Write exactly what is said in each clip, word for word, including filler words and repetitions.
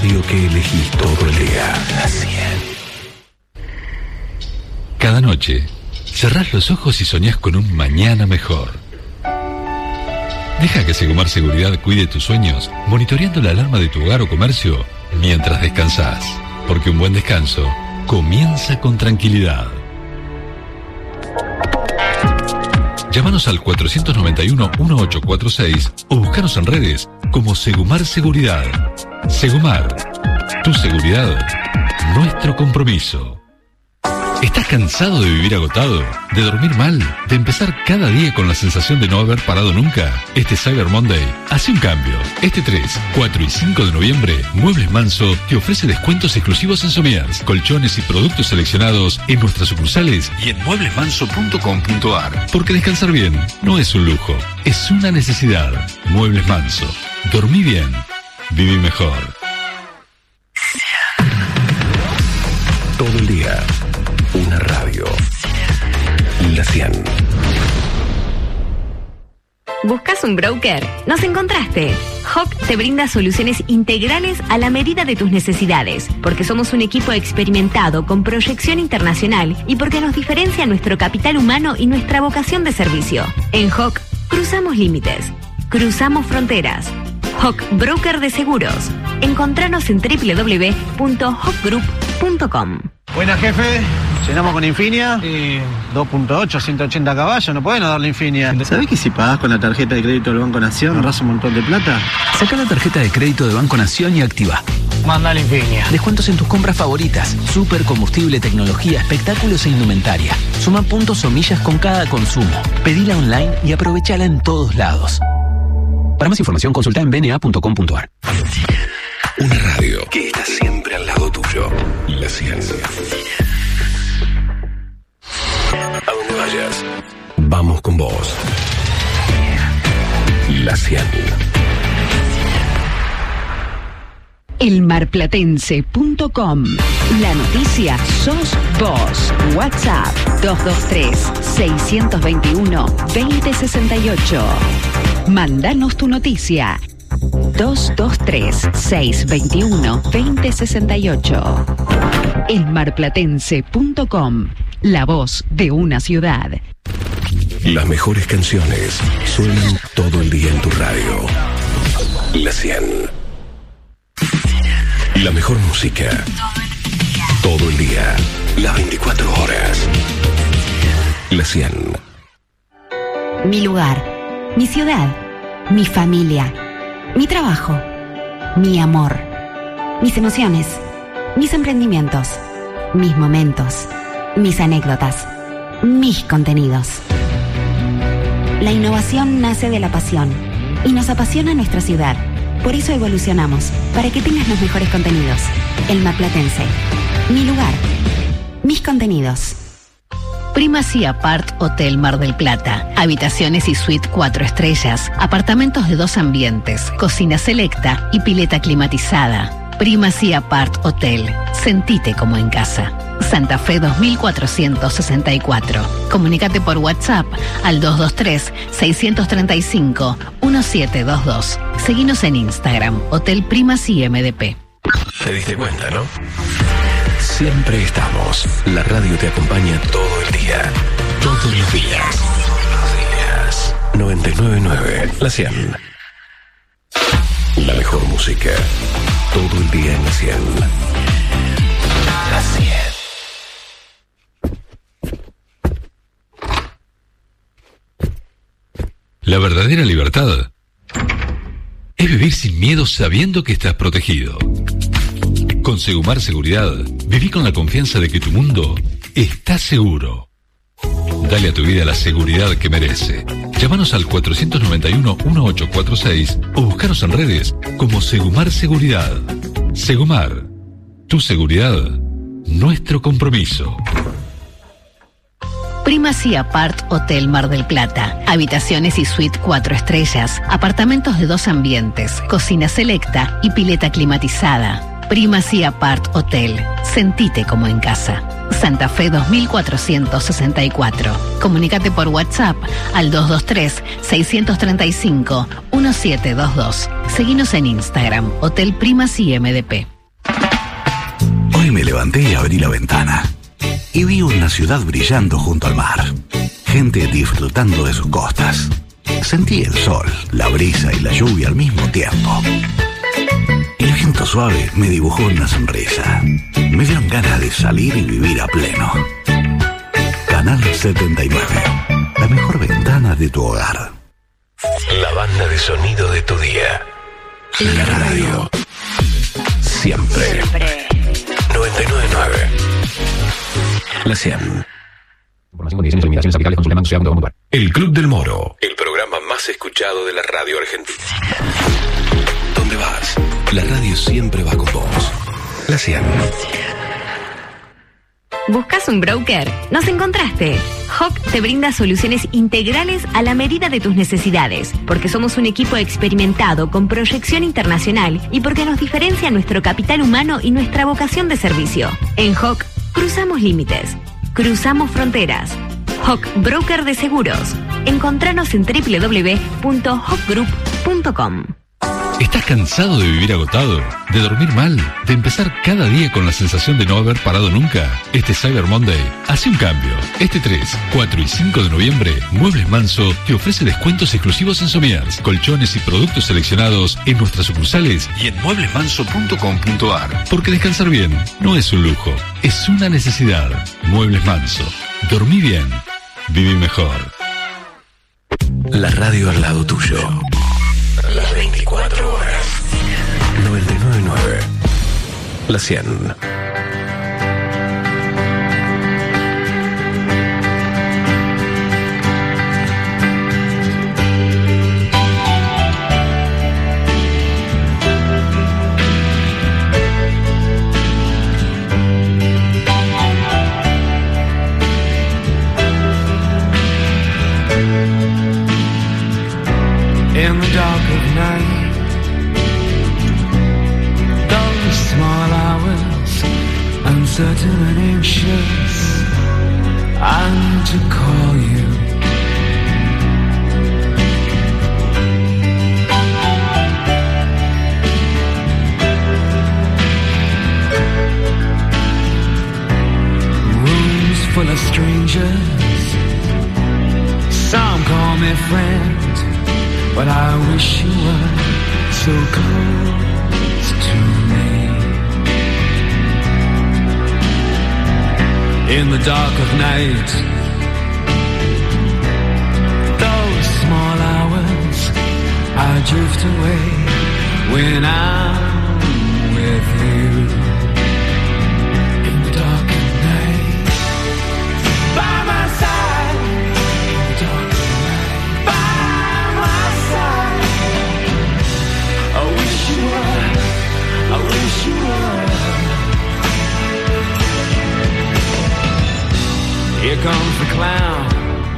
radio que elegís todo el día. La cien. Cada noche, cerrás los ojos y soñás con un mañana mejor. Deja que Segumar Seguridad cuide tus sueños, monitoreando la alarma de tu hogar o comercio mientras descansás. Porque un buen descanso comienza con tranquilidad. Llámanos al cuatro nueve uno, uno ocho cuatro seis o búscanos en redes como Segumar Seguridad. Segumar, tu seguridad, nuestro compromiso. ¿Estás cansado de vivir agotado? ¿De dormir mal? ¿De empezar cada día con la sensación de no haber parado nunca? Este Cyber Monday hace un cambio. Este tres, cuatro y cinco de noviembre, Muebles Manso te ofrece descuentos exclusivos en sommiers, colchones y productos seleccionados en nuestras sucursales y en muebles manso punto com punto a r. Porque descansar bien no es un lujo, es una necesidad. Muebles Manso. Dormí bien. Viví mejor. Todo el día. Una radio. La cien. ¿Buscas un broker? ¡Nos encontraste! H O C te brinda soluciones integrales a la medida de tus necesidades, porque somos un equipo experimentado con proyección internacional y porque nos diferencia nuestro capital humano y nuestra vocación de servicio. En H O C cruzamos límites, cruzamos fronteras. H O C Broker de Seguros. Encontranos en doble u doble u doble u punto hoc group punto com. Buena, jefe. Llenamos con Infinia. Y dos punto ocho, ciento ochenta caballos. No pueden darle Infinia. ¿Sabés que si pagás con la tarjeta de crédito del Banco Nación ahorrás un montón de plata? Sacá la tarjeta de crédito de Banco Nación y activa. Mandale Infinia. Descuentos en tus compras favoritas. Super combustible, tecnología, espectáculos e indumentaria. Suma puntos o millas con cada consumo. Pedila online y aprovechala en todos lados. Para más información, consulta en b n a punto com punto a r. Una radio que está siempre al lado tuyo. La cien. A donde vayas, vamos con vos. La cien. el marplatense punto com. La noticia sos vos. WhatsApp dos dos tres, seis dos uno, dos cero seis ocho. Mándanos tu noticia. dos dos tres, seis dos uno, dos cero seis ocho. el marplatense punto com. La voz de una ciudad. Las mejores canciones suenan todo el día en tu radio. La cien. La mejor música. Todo el día. Las veinticuatro horas. La cien. Mi lugar, mi ciudad, mi familia, mi trabajo, mi amor, mis emociones, mis emprendimientos, mis momentos, mis anécdotas, mis contenidos. La innovación nace de la pasión y nos apasiona nuestra ciudad. Por eso evolucionamos, para que tengas los mejores contenidos. El Marplatense. Mi lugar. Mis contenidos. Primacy Apart Hotel Mar del Plata. Habitaciones y suite cuatro estrellas. Apartamentos de dos ambientes. Cocina selecta y pileta climatizada. Primacy Apart Hotel. Sentite como en casa. Santa Fe dos mil cuatrocientos sesenta y cuatro. Comunícate por WhatsApp al dos dos tres, seis tres cinco, uno siete dos dos. Seguinos en Instagram, Hotel Primacy M D P. ¿Te diste cuenta, no? Siempre estamos. La radio te acompaña todo el día. Todos los días. Todos los días. noventa y nueve punto nueve. La cien. La mejor música. Todo el día en la cien. La cien. La verdadera libertad es vivir sin miedo sabiendo que estás protegido. Con Segumar Seguridad, viví con la confianza de que tu mundo está seguro. Dale a tu vida la seguridad que merece. Llámanos al cuatro nueve uno, uno ocho cuatro seis o buscanos en redes como Segumar Seguridad. Segumar, tu seguridad, nuestro compromiso. Primacy Apart Hotel Mar del Plata. Habitaciones y suite cuatro estrellas. Apartamentos de dos ambientes. Cocina selecta y pileta climatizada. Primacy Apart Hotel. Sentite como en casa. Santa Fe dos mil cuatrocientos sesenta y cuatro. Comunícate por WhatsApp al dos dos tres, seis tres cinco, uno siete dos dos. Seguinos en Instagram, Hotel Primacy M D P. me levanté y abrí la ventana. Y vi una ciudad brillando junto al mar. Gente disfrutando de sus costas. Sentí el sol, la brisa y la lluvia al mismo tiempo. El viento suave me dibujó una sonrisa. Me dieron ganas de salir y vivir a pleno. Canal setenta y nueve. La mejor ventana de tu hogar. La banda de sonido de tu día. La radio. Siempre. Siempre. noventa y nueve punto nueve. La cien. El Club del Moro. El programa más escuchado de la radio argentina. ¿Dónde vas? La radio siempre va con vos. La cien. ¿Buscas un broker? ¡Nos encontraste! H O C te brinda soluciones integrales a la medida de tus necesidades, porque somos un equipo experimentado con proyección internacional y porque nos diferencia nuestro capital humano y nuestra vocación de servicio. En H O C cruzamos límites, cruzamos fronteras. H O C Broker de Seguros. Encontranos en doble u doble u doble u punto hoc group punto com. ¿Estás cansado de vivir agotado? ¿De dormir mal? ¿De empezar cada día con la sensación de no haber parado nunca? Este Cyber Monday hace un cambio. Este tres, cuatro y cinco de noviembre, Muebles Manso te ofrece descuentos exclusivos en sommiers, colchones y productos seleccionados en nuestras sucursales y en muebles manso punto com punto a r. Porque descansar bien no es un lujo, es una necesidad. Muebles Manso. Dormí bien. Viví mejor. La radio al lado tuyo. Las veinticuatro horas. noventa y nueve punto nueve. La cien. In the dark of night, those small hours, uncertain and anxious, I need to call you. Rooms full of strangers, some call me friend, but I wish you were so close to me. In the dark of night, those small hours, I drift away when I'm with you. In the dark of night, by my side. In the dark of night, by my side. I wish you were, I wish you were. Here comes the clown,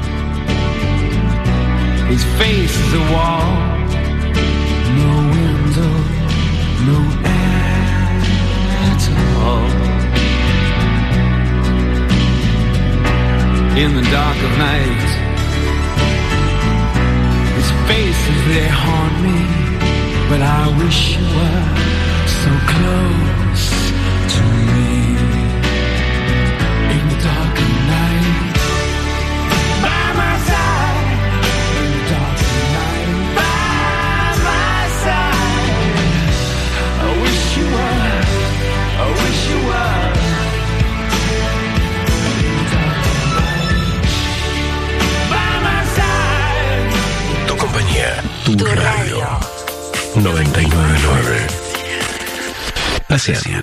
his face is a wall, no window, no air at all. In the dark of night, his faces, they haunt me, but I wish you were so close to me. In the dark of night, by my side. In the dark of night, by my side. I wish you were, I wish you were. In the dark of night, by my side. Tu compañía, tu, tu radio. radio. noventa y nueve punto nueve. La cien.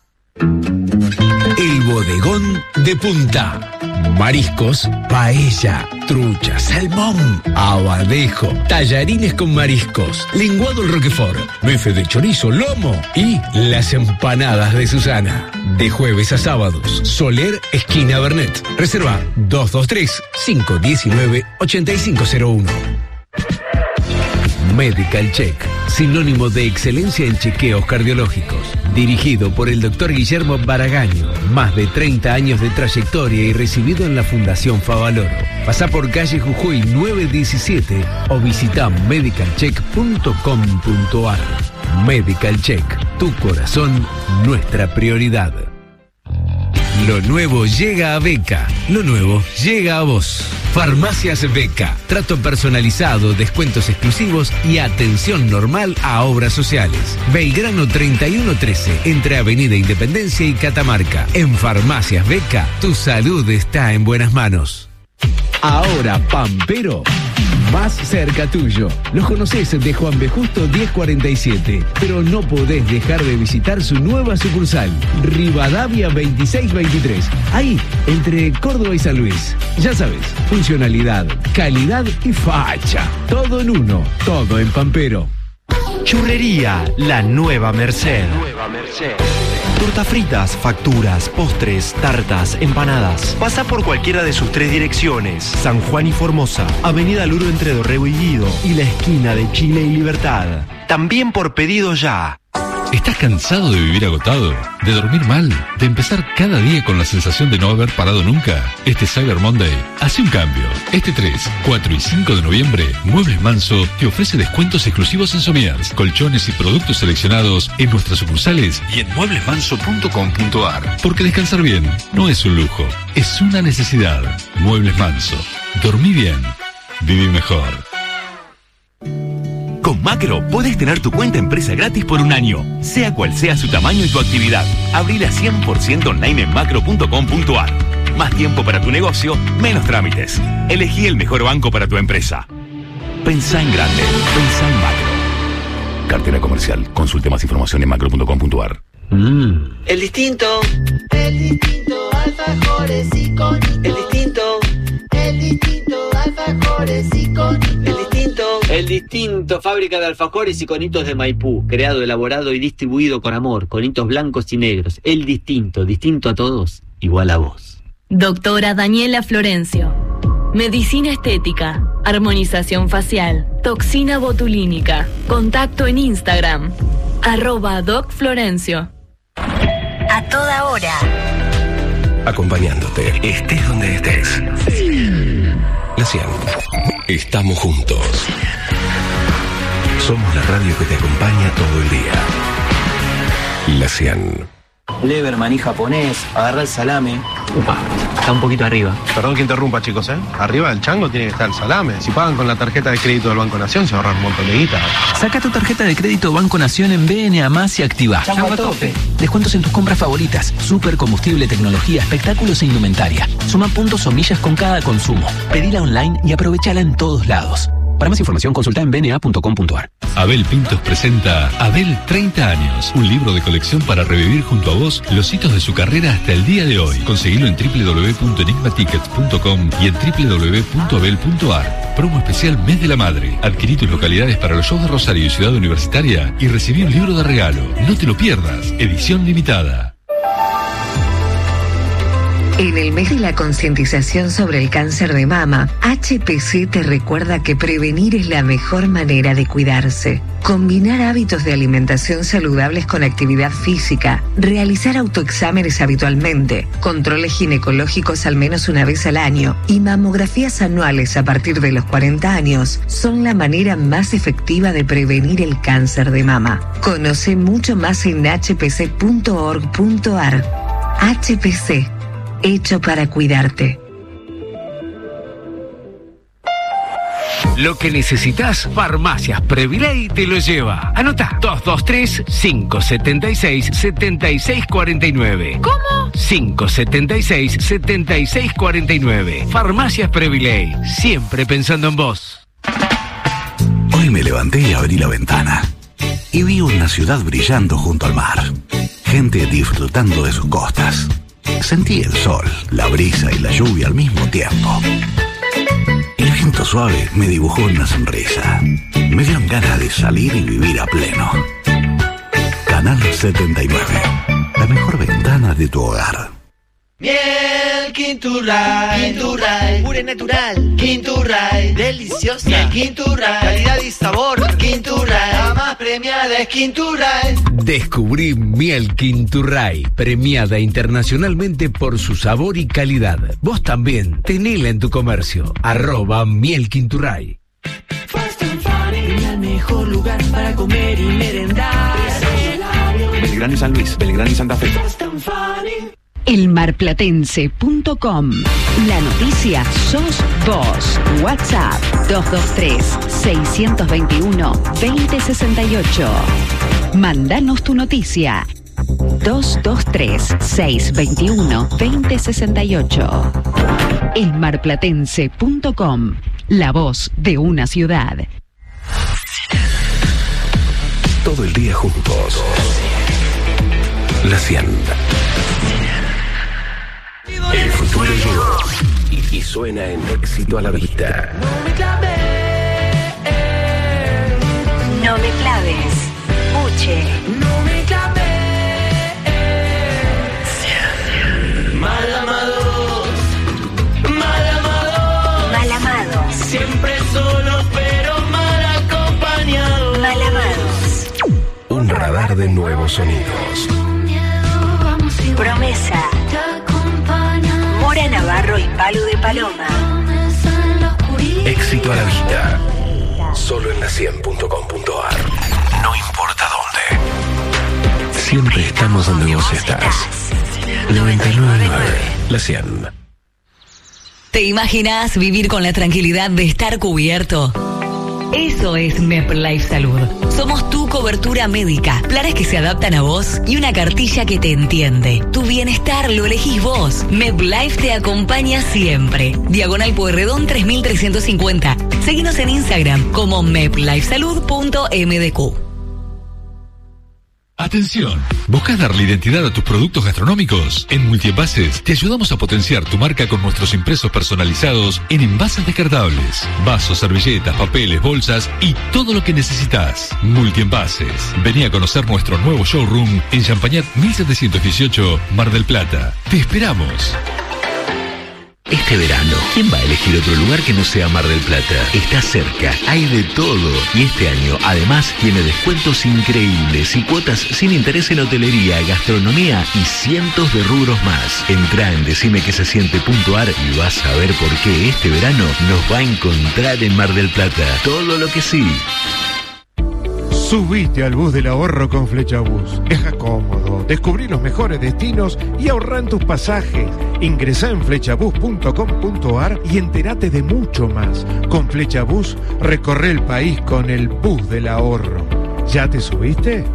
El bodegón de Punta. Mariscos, paella, trucha, salmón, abadejo, tallarines con mariscos, linguado al roquefort, bife de chorizo, lomo y las empanadas de Susana. De jueves a sábados, Soler, esquina Bernet. Reserva dos dos tres, cinco uno nueve, ocho cinco cero uno. Medical Check, sinónimo de excelencia en chequeos cardiológicos. Dirigido por el doctor Guillermo Baragaño, más de treinta años de trayectoria y recibido en la Fundación Favaloro. Pasá por calle Jujuy nueve diecisiete o visita medical check punto com punto a r. Medical Check, tu corazón, nuestra prioridad. Lo nuevo llega a Beca. Lo nuevo llega a vos. Farmacias Beca. Trato personalizado, descuentos exclusivos y atención normal a obras sociales. Belgrano treinta y uno trece, entre Avenida Independencia y Catamarca. En Farmacias Beca, tu salud está en buenas manos. Ahora Pampero, más cerca tuyo. Los conocés de Juan B. Justo diez cuarenta y siete, pero no podés dejar de visitar su nueva sucursal, Rivadavia veintiséis veintitrés. Ahí, entre Córdoba y San Luis. Ya sabes, funcionalidad, calidad y facha. Todo en uno, todo en Pampero. Churrería, la nueva Merced. Nueva Merced. Tortas fritas, facturas, postres, tartas, empanadas. Pasa por cualquiera de sus tres direcciones. San Juan y Formosa, Avenida Luro entre Dorrego y Guido y la esquina de Chile y Libertad. También por pedido ya. ¿Estás cansado de vivir agotado? ¿De dormir mal? ¿De empezar cada día con la sensación de no haber parado nunca? Este Cyber Monday hace un cambio. Este tres, cuatro y cinco de noviembre, Muebles Manso te ofrece descuentos exclusivos en sommiers, colchones y productos seleccionados en nuestras sucursales y en muebles manso punto com punto ar. Porque descansar bien no es un lujo, es una necesidad. Muebles Manso. Dormí bien. Viví mejor. Con Macro podés tener tu cuenta empresa gratis por un año, sea cual sea su tamaño y tu actividad. Abrila cien por ciento online en macro punto com punto ar. Más tiempo para tu negocio, menos trámites. Elegí el mejor banco para tu empresa. Pensá en grande, pensá en Macro. Cartera comercial. Consulte más información en macro punto com punto ar. Mm. El distinto. El distinto, alfajores y conitos. El distinto. El distinto, alfajores y conitos. El distinto. El distinto, fábrica de alfajores y conitos de Maipú. Creado, elaborado y distribuido con amor. Conitos blancos y negros. El distinto, distinto a todos, igual a vos. Doctora Daniela Florencio. Medicina estética, armonización facial, toxina botulínica. Contacto en Instagram. Arroba Doc Florencio. A toda hora. Acompañándote, estés donde estés. La cien. Estamos juntos. Somos la radio que te acompaña todo el día. La cien. Lever, maní japonés, agarra el salame. Upa, está un poquito arriba. Perdón que interrumpa, chicos, ¿eh? Arriba del chango tiene que estar el salame. Si pagan con la tarjeta de crédito del Banco Nación, se ahorran un montón de guita. Saca tu tarjeta de crédito Banco Nación en B N A más y activa. Chango a tope. Descuentos en tus compras favoritas. Super combustible, tecnología, espectáculos e indumentaria. Suma puntos o millas con cada consumo. Pedila online y aprovechala en todos lados. Para más información, consulta en b n a punto com punto ar. Abel Pintos presenta Abel treinta años, un libro de colección para revivir junto a vos los hitos de su carrera hasta el día de hoy. Conseguilo en w w w punto enigma tickets punto com y en w w w punto abel punto ar. Promo especial Mes de la Madre. Adquirí tus localidades para los shows de Rosario y Ciudad Universitaria y recibí un libro de regalo. No te lo pierdas. Edición limitada. En el mes de la concientización sobre el cáncer de mama, H P C te recuerda que prevenir es la mejor manera de cuidarse. Combinar hábitos de alimentación saludables con actividad física, realizar autoexámenes habitualmente, controles ginecológicos al menos una vez al año y mamografías anuales a partir de los cuarenta años son la manera más efectiva de prevenir el cáncer de mama. Conoce mucho más en h p c punto org punto ar. H P C. Hecho para cuidarte. Lo que necesitas, Farmacias Previley te lo lleva. Anota: dos dos tres, cinco siete seis, siete seis cuatro nueve. ¿Cómo? cinco siete seis, siete seis cuatro nueve. Farmacias Previley, siempre pensando en vos. Hoy me levanté y abrí la ventana y vi una ciudad brillando junto al mar. Gente disfrutando de sus costas. Sentí el sol, la brisa y la lluvia al mismo tiempo. El viento suave me dibujó una sonrisa. Me dieron ganas de salir y vivir a pleno. Canal setenta y nueve. La mejor ventana de tu hogar. Miel Quinturray, Quinturray, pura y natural, Quinturray, deliciosa, miel Quinturray, calidad y sabor, Quinturray, la más premiada es Quinturray. Descubrí Miel Quinturray, premiada internacionalmente por su sabor y calidad. Vos también, tenela en tu comercio, arroba Miel Quinturray. El mejor lugar para comer y merendar. Belgrano y San Luis, Belgrano y Santa Fe. el marplatense punto com. La noticia sos vos. WhatsApp dos dos tres, seis dos uno, dos cero seis ocho. Mandanos tu noticia. dos dos tres, seis dos uno, dos cero seis ocho. el marplatense punto com. La voz de una ciudad. Todo el día juntos. La cien. El futuro llegó y, y suena en Éxito a la Vista. No me claves. Uche. No me claves. Mal amados, mal amados, Mal amados. siempre solos pero mal acompañados. Mal amados. Un radar de nuevos sonidos. Promesa. Mora Navarro y Palo de Paloma. Éxito a la Vista. Solo en la cien punto com punto ar. No importa dónde. Siempre estamos donde vos estás. noventa y nueve punto nueve. La cien. ¿Te imaginas vivir con la tranquilidad de estar cubierto? Eso es MedLife Salud. Somos tu cobertura médica, planes que se adaptan a vos y una cartilla que te entiende. Tu bienestar lo elegís vos. MedLife te acompaña siempre. Diagonal Pueyrredón tres mil trescientos cincuenta. Seguinos en Instagram como medlifesalud punto m d q. Atención, ¿buscas darle identidad a tus productos gastronómicos? En Multienvases te ayudamos a potenciar tu marca con nuestros impresos personalizados en envases descartables, vasos, servilletas, papeles, bolsas y todo lo que necesitas. Multienvases. Vení a conocer nuestro nuevo showroom en Champañat mil setecientos dieciocho, Mar del Plata. Te esperamos. Este verano, ¿quién va a elegir otro lugar que no sea Mar del Plata? Está cerca, hay de todo. Y este año, además, tiene descuentos increíbles y cuotas sin interés en hotelería, gastronomía y cientos de rubros más. Entrá en decime que se siente punto ar y vas a ver por qué este verano nos va a encontrar en Mar del Plata. Todo lo que sí. Subite al bus del ahorro con Flechabús. Viaja cómodo, descubrí los mejores destinos y ahorra en tus pasajes. Ingresá en flechabús punto com punto ar y entérate de mucho más. Con Flechabús recorre el país con el bus del ahorro. ¿Ya te subiste?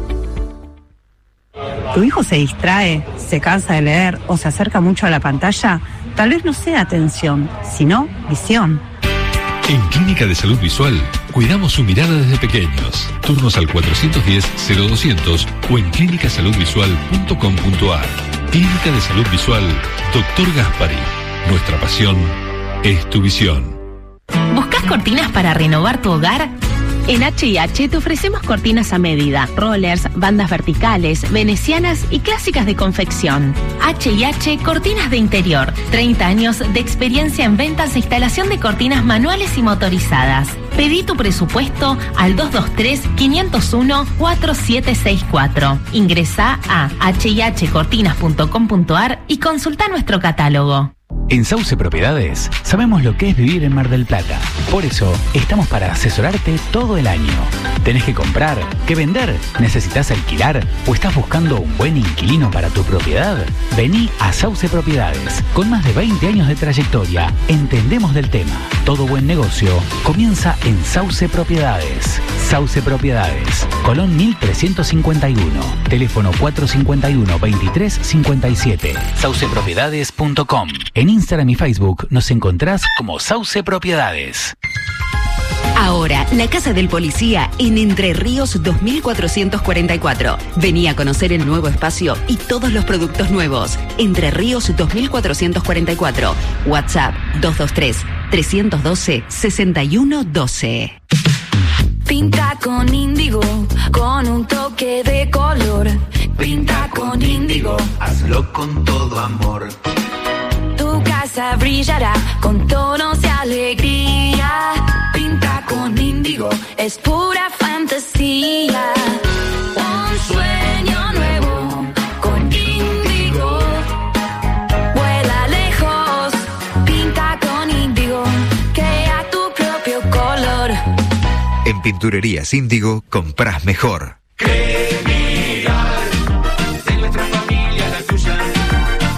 ¿Tu hijo se distrae, se cansa de leer o se acerca mucho a la pantalla? Tal vez no sea atención, sino visión. En Clínica de Salud Visual, cuidamos su mirada desde pequeños. Turnos al cuatrocientos diez, cero doscientos o en clínica salud visual punto com punto ar. Clínica de Salud Visual, Doctor Gaspari. Nuestra pasión es tu visión. ¿Buscas cortinas para renovar tu hogar? En H y H te ofrecemos cortinas a medida, rollers, bandas verticales, venecianas y clásicas de confección. H y H Cortinas de Interior, treinta años de experiencia en ventas e instalación de cortinas manuales y motorizadas. Pedí tu presupuesto al dos dos tres, cinco cero uno, cuatro siete seis cuatro. Ingresá a h y h cortinas punto com punto ar y consulta nuestro catálogo. En Sauce Propiedades sabemos lo que es vivir en Mar del Plata. Por eso estamos para asesorarte todo el año. ¿Tenés que comprar? ¿Que vender? ¿Necesitas alquilar? ¿O estás buscando un buen inquilino para tu propiedad? Vení a Sauce Propiedades. Con más de veinte años de trayectoria, entendemos del tema. Todo buen negocio comienza en Sauce Propiedades. Sauce Propiedades. Colón mil trescientos cincuenta y uno. Teléfono cuatro cinco uno, veintitrés cincuenta y siete. sauce propiedades punto com. En Instagram y Facebook nos encontrás como Sauce Propiedades. Ahora, la Casa del Policía en Entre Ríos dos mil cuatrocientos cuarenta y cuatro. Vení a conocer el nuevo espacio y todos los productos nuevos. Entre Ríos dos mil cuatrocientos cuarenta y cuatro. WhatsApp dos dos tres, tres uno dos, seis uno uno dos. Pinta con índigo, con un toque de color. Pinta con índigo, hazlo con todo amor. tu casa brillará con tonos de alegría. Pinta con índigo, es pura fantasía. Un sueño nuevo con índigo. Vuela lejos, pinta con índigo. Crea tu propio color. En Pinturerías Índigo comprás mejor. Cremilar, en nuestra familia la tuya.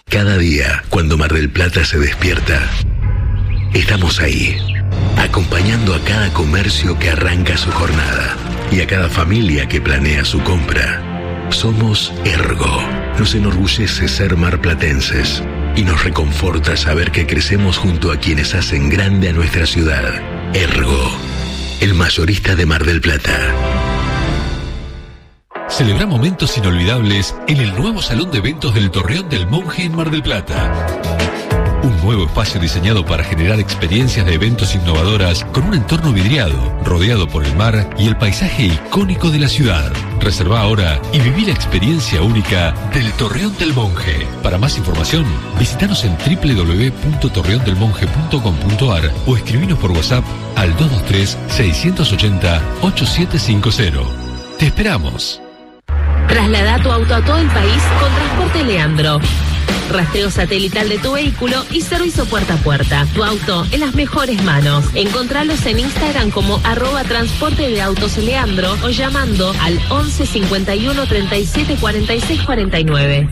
Cada día, cuando Mar del Plata se despierta, estamos ahí, acompañando a cada comercio que arranca su jornada y a cada familia que planea su compra. Somos Ergo. Nos enorgullece ser marplatenses y nos reconforta saber que crecemos junto a quienes hacen grande a nuestra ciudad. Ergo, el mayorista de Mar del Plata. Celebra momentos inolvidables en el nuevo Salón de Eventos del Torreón del Monje en Mar del Plata. Un nuevo espacio diseñado para generar experiencias de eventos innovadoras con un entorno vidriado, rodeado por el mar y el paisaje icónico de la ciudad. Reserva ahora y viví la experiencia única del Torreón del Monje. Para más información, visítanos en doble u doble u doble u punto torreón del monje punto com punto a r o escribinos por WhatsApp al dos dos tres, seis ocho cero, ocho siete cinco cero. ¡Te esperamos! Traslada tu auto a todo el país con Transporte Leandro. Rastreo satelital de tu vehículo y servicio puerta a puerta. Tu auto en las mejores manos. Encontralos en Instagram como arroba transporte de autos Leandro o llamando al once cincuenta y uno treinta y siete cuarenta y seis cuarenta y nueve.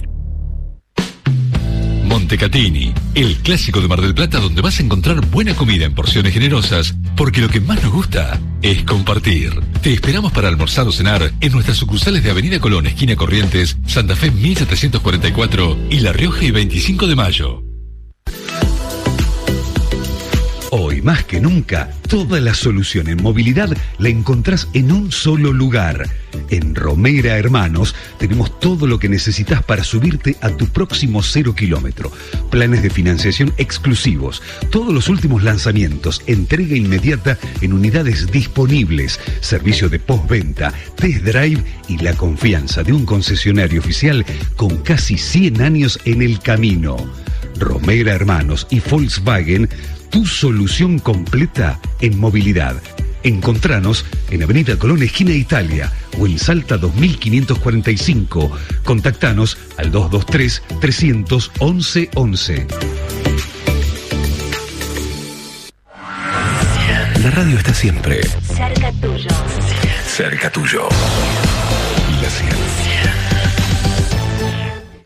Montecatini, el clásico de Mar del Plata donde vas a encontrar buena comida en porciones generosas, porque lo que más nos gusta es compartir. Te esperamos para almorzar o cenar en nuestras sucursales de Avenida Colón, esquina Corrientes, Santa Fe mil setecientos cuarenta y cuatro y La Rioja y veinticinco de mayo. Hoy más que nunca, toda la solución en movilidad la encontrás en un solo lugar. En Romera Hermanos tenemos todo lo que necesitas para subirte a tu próximo cero kilómetro. Planes de financiación exclusivos, todos los últimos lanzamientos, entrega inmediata en unidades disponibles, servicio de postventa, test drive y la confianza de un concesionario oficial con casi cien años en el camino. Romera Hermanos y Volkswagen, tu solución completa en movilidad. Encontranos en Avenida Colón, esquina Italia, o en Salta dos mil quinientos cuarenta y cinco. Contactanos al dos dos tres, tres once once. La radio está siempre Cerca tuyo. cerca tuyo. La cien.